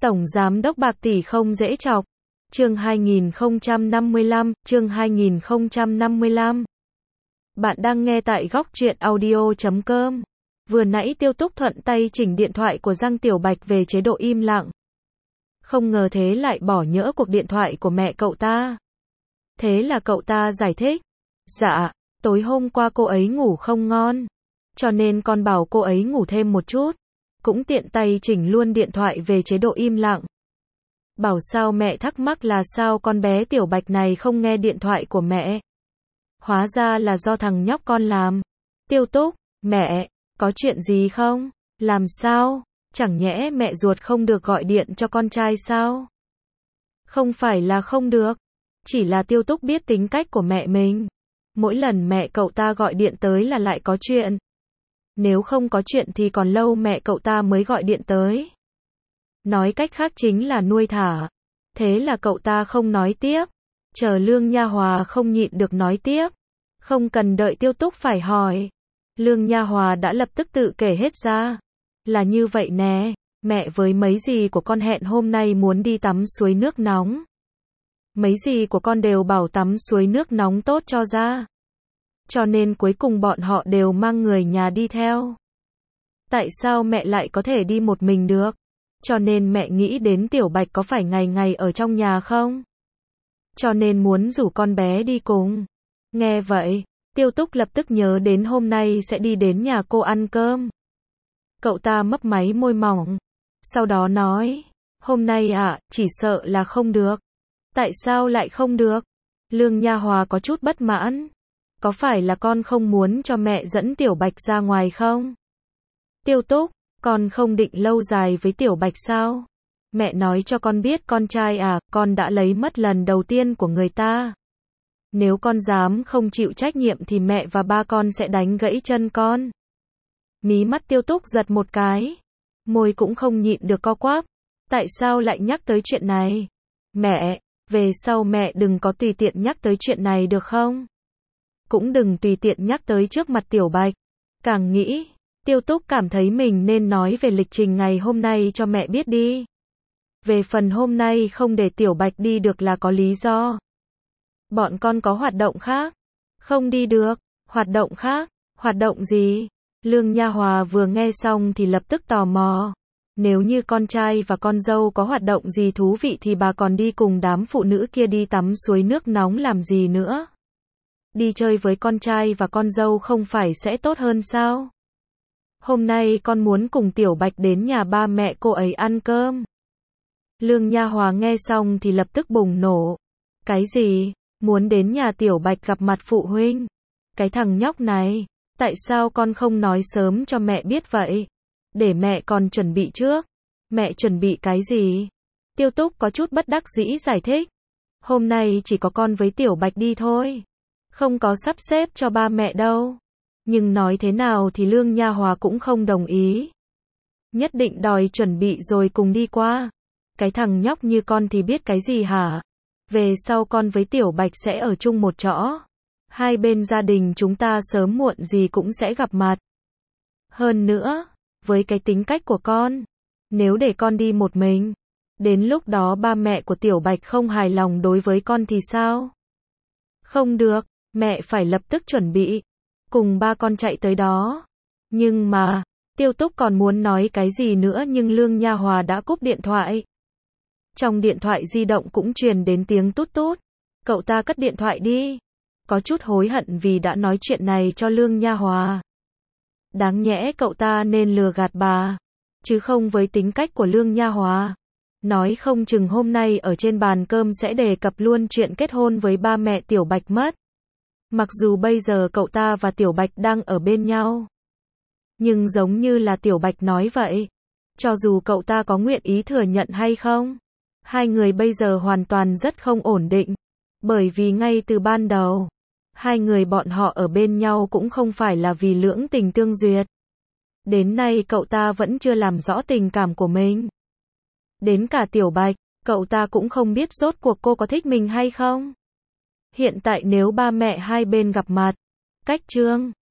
Tổng Giám đốc bạc tỷ không dễ chọc. Chương 2055. Bạn đang nghe tại góc truyện audio.com. Vừa nãy Tiêu Túc thuận tay chỉnh điện thoại của Giang Tiểu Bạch về chế độ im lặng. Không ngờ thế lại bỏ nhỡ cuộc điện thoại của mẹ cậu ta. Thế là cậu ta giải thích. Dạ, tối hôm qua cô ấy ngủ không ngon. Cho nên con bảo cô ấy ngủ thêm một chút. Cũng tiện tay chỉnh luôn điện thoại về chế độ im lặng. Bảo sao mẹ thắc mắc là sao con bé Tiểu Bạch này không nghe điện thoại của mẹ. Hóa ra là do thằng nhóc con làm. Tiêu Túc, mẹ, có chuyện gì không? Làm sao? Chẳng nhẽ mẹ ruột không được gọi điện cho con trai sao? Không phải là không được. Chỉ là Tiêu Túc biết tính cách của mẹ mình. Mỗi lần mẹ cậu ta gọi điện tới là lại có chuyện. Nếu không có chuyện thì còn lâu mẹ cậu ta mới gọi điện tới. Nói cách khác chính là nuôi thả. Thế là cậu ta không nói tiếp. Chờ Lương Nha Hòa không nhịn được nói tiếp. Không cần đợi Tiêu Túc phải hỏi. Lương Nha Hòa đã lập tức tự kể hết ra. Là như vậy nè, mẹ với mấy dì của con hẹn hôm nay muốn đi tắm suối nước nóng. Mấy dì của con đều bảo tắm suối nước nóng tốt cho da. Cho nên cuối cùng bọn họ đều mang người nhà đi theo. Tại sao mẹ lại có thể đi một mình được? Cho nên mẹ nghĩ đến Tiểu Bạch có phải ngày ngày ở trong nhà không? Cho nên muốn rủ con bé đi cùng. Nghe vậy, Tiêu Túc lập tức nhớ đến hôm nay sẽ đi đến nhà cô ăn cơm. Cậu ta mấp máy môi mỏng. Sau đó nói, hôm nay chỉ sợ là không được. Tại sao lại không được? Lương Nha Hòa có chút bất mãn. Có phải là con không muốn cho mẹ dẫn Tiểu Bạch ra ngoài không? Tiêu Túc, con không định lâu dài với Tiểu Bạch sao? Mẹ nói cho con biết con trai con đã lấy mất lần đầu tiên của người ta. Nếu con dám không chịu trách nhiệm thì mẹ và ba con sẽ đánh gãy chân con. Mí mắt Tiêu Túc giật một cái. Môi cũng không nhịn được co quắp. Tại sao lại nhắc tới chuyện này? Mẹ, về sau mẹ đừng có tùy tiện nhắc tới chuyện này được không? Cũng đừng tùy tiện nhắc tới trước mặt Tiểu Bạch. Càng nghĩ, Tiêu Túc cảm thấy mình nên nói về lịch trình ngày hôm nay cho mẹ biết đi. Về phần hôm nay không để Tiểu Bạch đi được là có lý do. Bọn con có hoạt động khác. Không đi được. Hoạt động khác? Hoạt động gì? Lương Nha Hòa vừa nghe xong thì lập tức tò mò. Nếu như con trai và con dâu có hoạt động gì thú vị thì bà còn đi cùng đám phụ nữ kia đi tắm suối nước nóng làm gì nữa? Đi chơi với con trai và con dâu không phải sẽ tốt hơn sao? Hôm nay con muốn cùng Tiểu Bạch đến nhà ba mẹ cô ấy ăn cơm. Lương Nha Hòa nghe xong thì lập tức bùng nổ. Cái gì? Muốn đến nhà Tiểu Bạch gặp mặt phụ huynh? Cái thằng nhóc này, tại sao con không nói sớm cho mẹ biết vậy? Để mẹ còn chuẩn bị trước. Mẹ chuẩn bị cái gì? Tiêu Túc có chút bất đắc dĩ giải thích. Hôm nay chỉ có con với Tiểu Bạch đi thôi. Không có sắp xếp cho ba mẹ đâu. Nhưng nói thế nào thì Lương Nha Hòa cũng không đồng ý. Nhất định đòi chuẩn bị rồi cùng đi qua. Cái thằng nhóc như con thì biết cái gì hả? Về sau con với Tiểu Bạch sẽ ở chung một chỗ. Hai bên gia đình chúng ta sớm muộn gì cũng sẽ gặp mặt. Hơn nữa, với cái tính cách của con, nếu để con đi một mình, đến lúc đó ba mẹ của Tiểu Bạch không hài lòng đối với con thì sao? Không được, mẹ phải lập tức chuẩn bị. Cùng ba con chạy tới đó. Nhưng mà, Tiêu Túc còn muốn nói cái gì nữa nhưng Lương Nha Hòa đã cúp điện thoại. Trong điện thoại di động cũng truyền đến tiếng tút tút. Cậu ta cất điện thoại đi. Có chút hối hận vì đã nói chuyện này cho Lương Nha Hòa. Đáng nhẽ cậu ta nên lừa gạt bà. Chứ không với tính cách của Lương Nha Hòa. Nói không chừng hôm nay ở trên bàn cơm sẽ đề cập luôn chuyện kết hôn với ba mẹ Tiểu Bạch mất. Mặc dù bây giờ cậu ta và Tiểu Bạch đang ở bên nhau. Nhưng giống như là Tiểu Bạch nói vậy. Cho dù cậu ta có nguyện ý thừa nhận hay không. Hai người bây giờ hoàn toàn rất không ổn định. Bởi vì ngay từ ban đầu, hai người bọn họ ở bên nhau cũng không phải là vì lưỡng tình tương duyệt. Đến nay cậu ta vẫn chưa làm rõ tình cảm của mình. Đến cả Tiểu Bạch, cậu ta cũng không biết rốt cuộc cô có thích mình hay không. Hiện tại nếu ba mẹ hai bên gặp mặt, cách trương